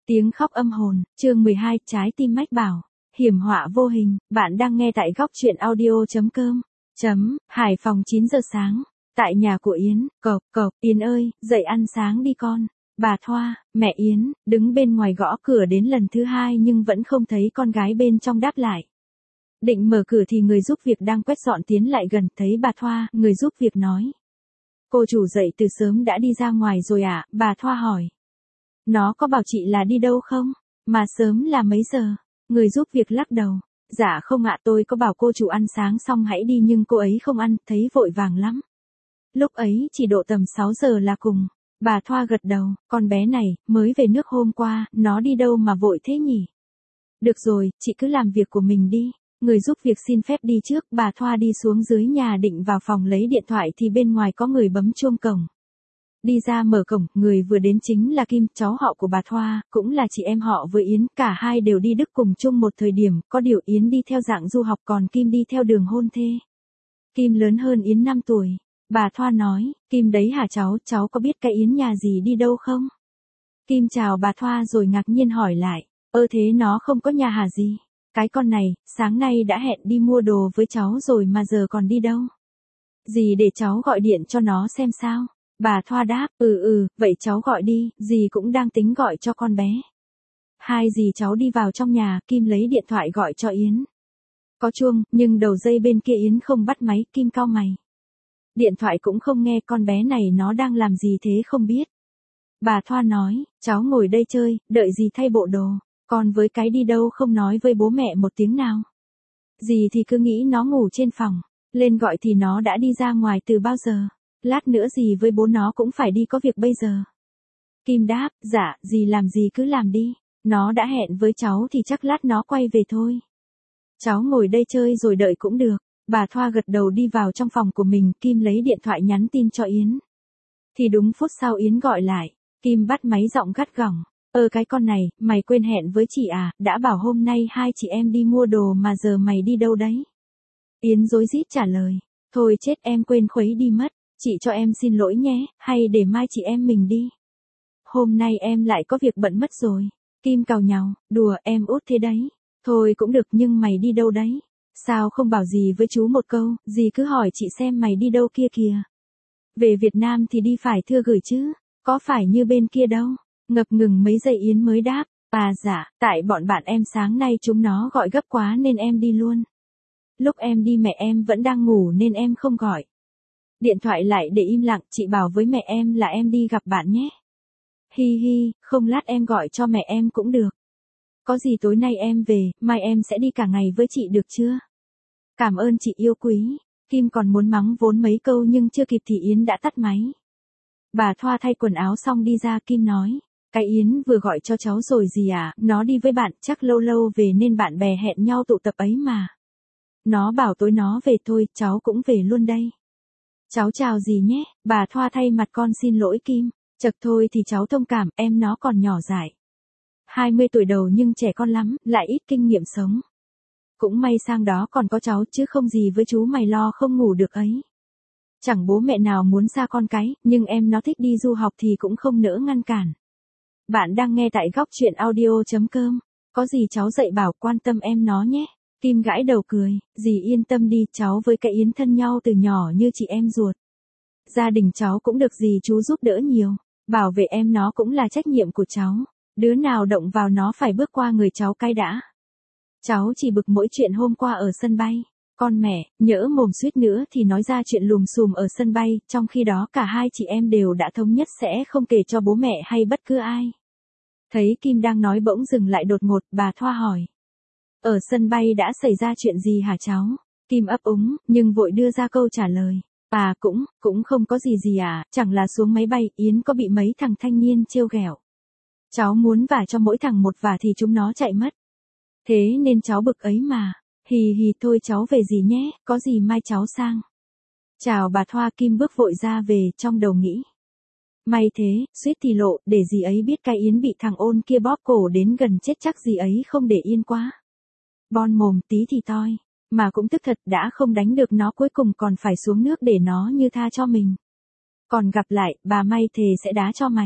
Tiếng khóc âm hồn, chương 12, trái tim mách bảo. Hiểm họa vô hình, bạn đang nghe tại góc truyện audio.com. Hải Phòng 9 giờ sáng. Tại nhà của Yến, Yến ơi, dậy ăn sáng đi con. Bà Thoa, mẹ Yến, đứng bên ngoài gõ cửa đến lần thứ hai nhưng vẫn không thấy con gái bên trong đáp lại. Định mở cửa thì người giúp việc đang quét dọn tiến lại gần, thấy bà Thoa, người giúp việc nói. Cô chủ dậy từ sớm đã đi ra ngoài rồi ạ, bà Thoa hỏi. Nó có bảo chị là đi đâu không? Mà sớm là mấy giờ? Người giúp việc lắc đầu. Dạ không ạ, tôi có bảo cô chủ ăn sáng xong hãy đi nhưng cô ấy không ăn, thấy vội vàng lắm. Lúc ấy chỉ độ tầm 6 giờ là cùng. Bà Thoa gật đầu, con bé này, mới về nước hôm qua, nó đi đâu mà vội thế nhỉ? Được rồi, chị cứ làm việc của mình đi. Người giúp việc xin phép đi trước, bà Thoa đi xuống dưới nhà định vào phòng lấy điện thoại thì bên ngoài có người bấm chuông cổng. Đi ra mở cổng, người vừa đến chính là Kim, cháu họ của bà Thoa, cũng là chị em họ với Yến, cả hai đều đi Đức cùng chung một thời điểm, có điều Yến đi theo dạng du học còn Kim đi theo đường hôn thê. Kim lớn hơn Yến 5 tuổi. Bà Thoa nói, Kim đấy hả cháu có biết cái Yến nhà gì đi đâu không? Kim chào bà Thoa rồi ngạc nhiên hỏi lại, thế nó không có nhà hả gì? Cái con này, sáng nay đã hẹn đi mua đồ với cháu rồi mà giờ còn đi đâu? Dì để cháu gọi điện cho nó xem sao. Bà Thoa đáp, vậy cháu gọi đi, dì cũng đang tính gọi cho con bé. Hai dì cháu đi vào trong nhà, Kim lấy điện thoại gọi cho Yến. Có chuông, nhưng đầu dây bên kia Yến không bắt máy, Kim cau mày. Điện thoại cũng không nghe, con bé này nó đang làm gì thế không biết. Bà Thoa nói, cháu ngồi đây chơi, đợi dì thay bộ đồ, còn với cái đi đâu không nói với bố mẹ một tiếng nào. Dì thì cứ nghĩ nó ngủ trên phòng, lên gọi thì nó đã đi ra ngoài từ bao giờ. Lát nữa dì với bố nó cũng phải đi có việc bây giờ. Kim đáp, dạ, dì làm gì cứ làm đi. Nó đã hẹn với cháu thì chắc lát nó quay về thôi. Cháu ngồi đây chơi rồi đợi cũng được. Bà Thoa gật đầu đi vào trong phòng của mình, Kim lấy điện thoại nhắn tin cho Yến. Thì đúng phút sau Yến gọi lại. Kim bắt máy giọng gắt gỏng. Cái con này, mày quên hẹn với chị à, đã bảo hôm nay hai chị em đi mua đồ mà giờ mày đi đâu đấy? Yến rối rít trả lời. Thôi chết, em quên khuấy đi mất. Chị cho em xin lỗi nhé, hay để mai chị em mình đi. Hôm nay em lại có việc bận mất rồi. Kim càu nhàu, đùa em út thế đấy. Thôi cũng được nhưng mày đi đâu đấy? Sao không bảo gì với chú một câu, dì cứ hỏi chị xem mày đi đâu kia kìa. Về Việt Nam thì đi phải thưa gửi chứ, có phải như bên kia đâu. Ngập ngừng mấy giây Yến mới đáp, dạ, tại bọn bạn em sáng nay chúng nó gọi gấp quá nên em đi luôn. Lúc em đi mẹ em vẫn đang ngủ nên em không gọi. Điện thoại lại để im lặng, chị bảo với mẹ em là em đi gặp bạn nhé. Hi hi, không lát em gọi cho mẹ em cũng được. Có gì tối nay em về, mai em sẽ đi cả ngày với chị được chưa? Cảm ơn chị yêu quý. Kim còn muốn mắng vốn mấy câu nhưng chưa kịp thì Yến đã tắt máy. Bà Thoa thay quần áo xong đi ra, Kim nói. Cái Yến vừa gọi cho cháu rồi gì à, nó đi với bạn, chắc lâu lâu về nên bạn bè hẹn nhau tụ tập ấy mà. Nó bảo tối nó về thôi, cháu cũng về luôn đây. Cháu chào dì nhé, bà Thoa thay mặt con xin lỗi Kim. Chật thôi thì cháu thông cảm, em nó còn nhỏ dại. 20 tuổi đầu nhưng trẻ con lắm, lại ít kinh nghiệm sống. Cũng may sang đó còn có cháu chứ không gì với chú mày lo không ngủ được ấy. Chẳng bố mẹ nào muốn xa con cái, nhưng em nó thích đi du học thì cũng không nỡ ngăn cản. Bạn đang nghe tại góc truyện audio.com. Có gì cháu dạy bảo quan tâm em nó nhé. Kim gãi đầu cười, dì yên tâm đi, cháu với cái Yến thân nhau từ nhỏ như chị em ruột. Gia đình cháu cũng được dì chú giúp đỡ nhiều, bảo vệ em nó cũng là trách nhiệm của cháu, đứa nào động vào nó phải bước qua người cháu cái đã. Cháu chỉ bực mỗi chuyện hôm qua ở sân bay, con mẹ, nhỡ mồm suýt nữa thì nói ra chuyện lùm xùm ở sân bay, trong khi đó cả hai chị em đều đã thống nhất sẽ không kể cho bố mẹ hay bất cứ ai. Thấy Kim đang nói bỗng dừng lại đột ngột, bà Thoa hỏi. Ở sân bay đã xảy ra chuyện gì hả cháu? Kim ấp úng, nhưng vội đưa ra câu trả lời. Cũng không có gì à, chẳng là xuống máy bay, Yến có bị mấy thằng thanh niên trêu ghẹo. Cháu muốn vả cho mỗi thằng một vả thì chúng nó chạy mất. Thế nên cháu bực ấy mà. Hì hì thôi cháu về gì nhé, có gì mai cháu sang. Chào bà Thoa, Kim bước vội ra về, trong đầu nghĩ. May thế, suýt thì lộ, để dì ấy biết cái Yến bị thằng Ôn kia bóp cổ đến gần chết chắc dì ấy không để yên quá. Bon mồm tí thì toi, mà cũng tức thật đã không đánh được nó cuối cùng còn phải xuống nước để nó như tha cho mình. Còn gặp lại, bà may thề sẽ đá cho mày.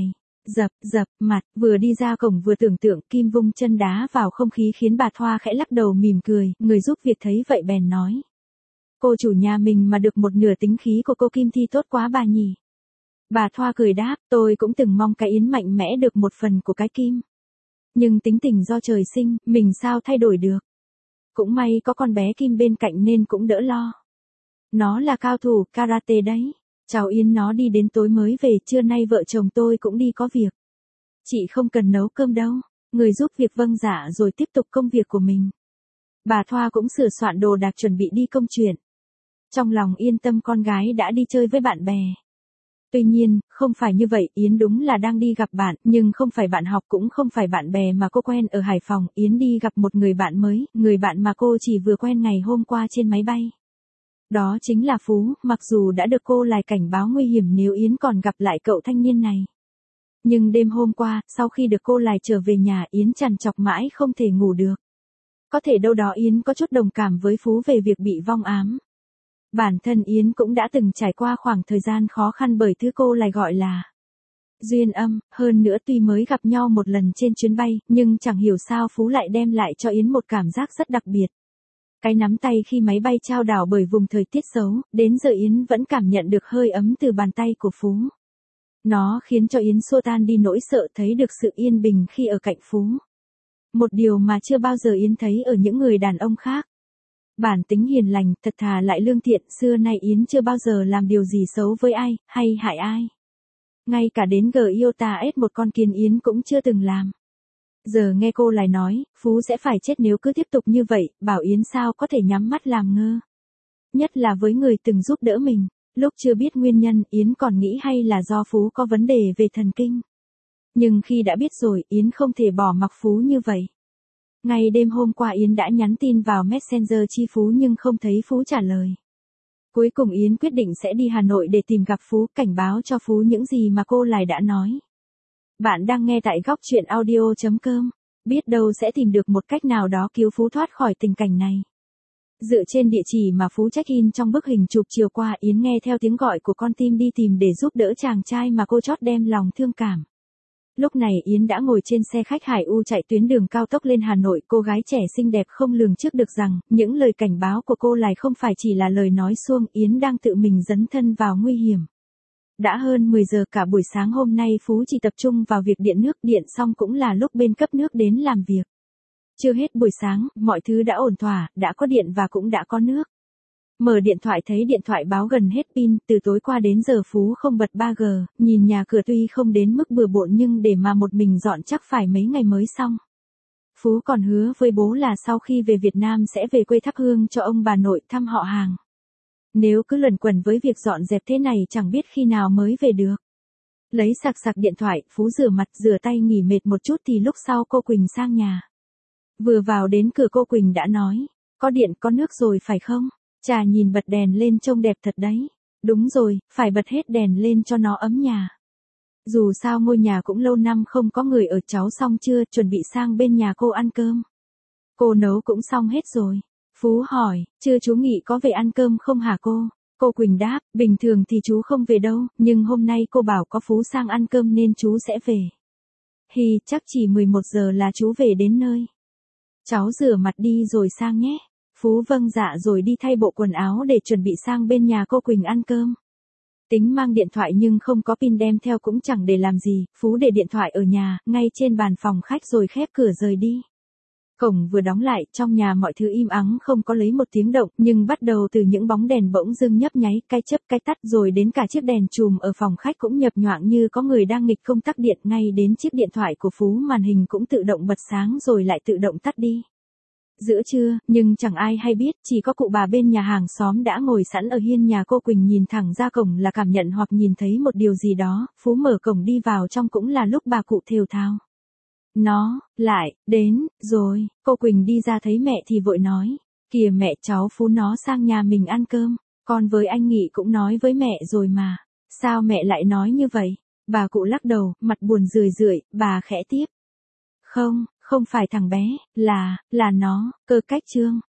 dập mặt, vừa đi ra cổng vừa tưởng tượng Kim vung chân đá vào không khí khiến bà Thoa khẽ lắc đầu mỉm cười, người giúp việc thấy vậy bèn nói. Cô chủ nhà mình mà được một nửa tính khí của cô Kim thì tốt quá bà nhỉ. Bà Thoa cười đáp, tôi cũng từng mong cái Yến mạnh mẽ được một phần của cái Kim. Nhưng tính tình do trời sinh, mình sao thay đổi được. Cũng may có con bé Kim bên cạnh nên cũng đỡ lo. Nó là cao thủ karate đấy. Cháu Yến nó đi đến tối mới về, trưa nay vợ chồng tôi cũng đi có việc. Chị không cần nấu cơm đâu. Người giúp việc vâng dạ rồi tiếp tục công việc của mình. Bà Thoa cũng sửa soạn đồ đạc chuẩn bị đi công chuyện. Trong lòng yên tâm con gái đã đi chơi với bạn bè. Tuy nhiên, không phải như vậy, Yến đúng là đang đi gặp bạn, nhưng không phải bạn học cũng không phải bạn bè mà cô quen ở Hải Phòng, Yến đi gặp một người bạn mới, người bạn mà cô chỉ vừa quen ngày hôm qua trên máy bay. Đó chính là Phú, mặc dù đã được cô Lài cảnh báo nguy hiểm nếu Yến còn gặp lại cậu thanh niên này. Nhưng đêm hôm qua, sau khi được cô Lài trở về nhà, Yến trằn trọc mãi không thể ngủ được. Có thể đâu đó Yến có chút đồng cảm với Phú về việc bị vong ám. Bản thân Yến cũng đã từng trải qua khoảng thời gian khó khăn bởi thứ cô Lài gọi là duyên âm, hơn nữa tuy mới gặp nhau một lần trên chuyến bay, nhưng chẳng hiểu sao Phú lại đem lại cho Yến một cảm giác rất đặc biệt. Cái nắm tay khi máy bay chao đảo bởi vùng thời tiết xấu, đến giờ Yến vẫn cảm nhận được hơi ấm từ bàn tay của Phú. Nó khiến cho Yến xua tan đi nỗi sợ, thấy được sự yên bình khi ở cạnh Phú. Một điều mà chưa bao giờ Yến thấy ở những người đàn ông khác. Bản tính hiền lành, thật thà lại lương thiện, xưa nay Yến chưa bao giờ làm điều gì xấu với ai, hay hại ai. Ngay cả đến Iota S một con kiến Yến cũng chưa từng làm. Giờ nghe cô lại nói, Phú sẽ phải chết nếu cứ tiếp tục như vậy, bảo Yến sao có thể nhắm mắt làm ngơ. Nhất là với người từng giúp đỡ mình, lúc chưa biết nguyên nhân, Yến còn nghĩ hay là do Phú có vấn đề về thần kinh. Nhưng khi đã biết rồi, Yến không thể bỏ mặc Phú như vậy. Ngay đêm hôm qua Yến đã nhắn tin vào Messenger chi Phú nhưng không thấy Phú trả lời. Cuối cùng Yến quyết định sẽ đi Hà Nội để tìm gặp Phú, cảnh báo cho Phú những gì mà cô Lài đã nói. Bạn đang nghe tại góc truyện audio.com. Biết đâu sẽ tìm được một cách nào đó cứu Phú thoát khỏi tình cảnh này. Dựa trên địa chỉ mà Phú check-in trong bức hình chụp chiều qua, Yến nghe theo tiếng gọi của con tim đi tìm để giúp đỡ chàng trai mà cô chót đem lòng thương cảm. Lúc này Yến đã ngồi trên xe khách Hải U chạy tuyến đường cao tốc lên Hà Nội, cô gái trẻ xinh đẹp không lường trước được rằng, những lời cảnh báo của cô Lài không phải chỉ là lời nói suông, Yến đang tự mình dấn thân vào nguy hiểm. Đã hơn 10 giờ cả buổi sáng hôm nay Phú chỉ tập trung vào việc điện nước, điện xong cũng là lúc bên cấp nước đến làm việc. Chưa hết buổi sáng, mọi thứ đã ổn thỏa, đã có điện và cũng đã có nước. Mở điện thoại thấy điện thoại báo gần hết pin, từ tối qua đến giờ Phú không bật 3G, nhìn nhà cửa tuy không đến mức bừa bộn nhưng để mà một mình dọn chắc phải mấy ngày mới xong. Phú còn hứa với bố là sau khi về Việt Nam sẽ về quê thắp hương cho ông bà nội, thăm họ hàng. Nếu cứ luẩn quẩn với việc dọn dẹp thế này chẳng biết khi nào mới về được. Lấy sạc điện thoại, Phú rửa mặt rửa tay nghỉ mệt một chút thì lúc sau cô Quỳnh sang nhà. Vừa vào đến cửa cô Quỳnh đã nói, có điện có nước rồi phải không? Chà, nhìn bật đèn lên trông đẹp thật đấy. Đúng rồi, phải bật hết đèn lên cho nó ấm nhà. Dù sao ngôi nhà cũng lâu năm không có người ở, cháu xong chưa, chuẩn bị sang bên nhà cô ăn cơm. Cô nấu cũng xong hết rồi. Phú hỏi, chưa chú Nghị có về ăn cơm không hả cô? Cô Quỳnh đáp, bình thường thì chú không về đâu, nhưng hôm nay cô bảo có Phú sang ăn cơm nên chú sẽ về. Hi, chắc chỉ 11 giờ là chú về đến nơi. Cháu rửa mặt đi rồi sang nhé. Phú vâng dạ rồi đi thay bộ quần áo để chuẩn bị sang bên nhà cô Quỳnh ăn cơm. Tính mang điện thoại nhưng không có pin đem theo cũng chẳng để làm gì, Phú để điện thoại ở nhà, ngay trên bàn phòng khách rồi khép cửa rời đi. Cổng vừa đóng lại, trong nhà mọi thứ im ắng không có lấy một tiếng động, nhưng bắt đầu từ những bóng đèn bỗng dưng nhấp nháy, cái chớp cái tắt rồi đến cả chiếc đèn chùm ở phòng khách cũng nhập nhoạng như có người đang nghịch công tắc điện, ngay đến chiếc điện thoại của Phú màn hình cũng tự động bật sáng rồi lại tự động tắt đi. Giữa trưa, nhưng chẳng ai hay biết, chỉ có cụ bà bên nhà hàng xóm đã ngồi sẵn ở hiên nhà cô Quỳnh nhìn thẳng ra cổng là cảm nhận hoặc nhìn thấy một điều gì đó, Phú mở cổng đi vào trong cũng là lúc bà cụ thều thào. Nó, lại, đến, rồi, cô Quỳnh đi ra thấy mẹ thì vội nói, kìa mẹ, cháu Phú nó sang nhà mình ăn cơm, con với anh Nghị cũng nói với mẹ rồi mà, sao mẹ lại nói như vậy? Bà cụ lắc đầu, mặt buồn rười rượi, bà khẽ tiếp. Không phải thằng bé, là nó, Cơ Cách Trương.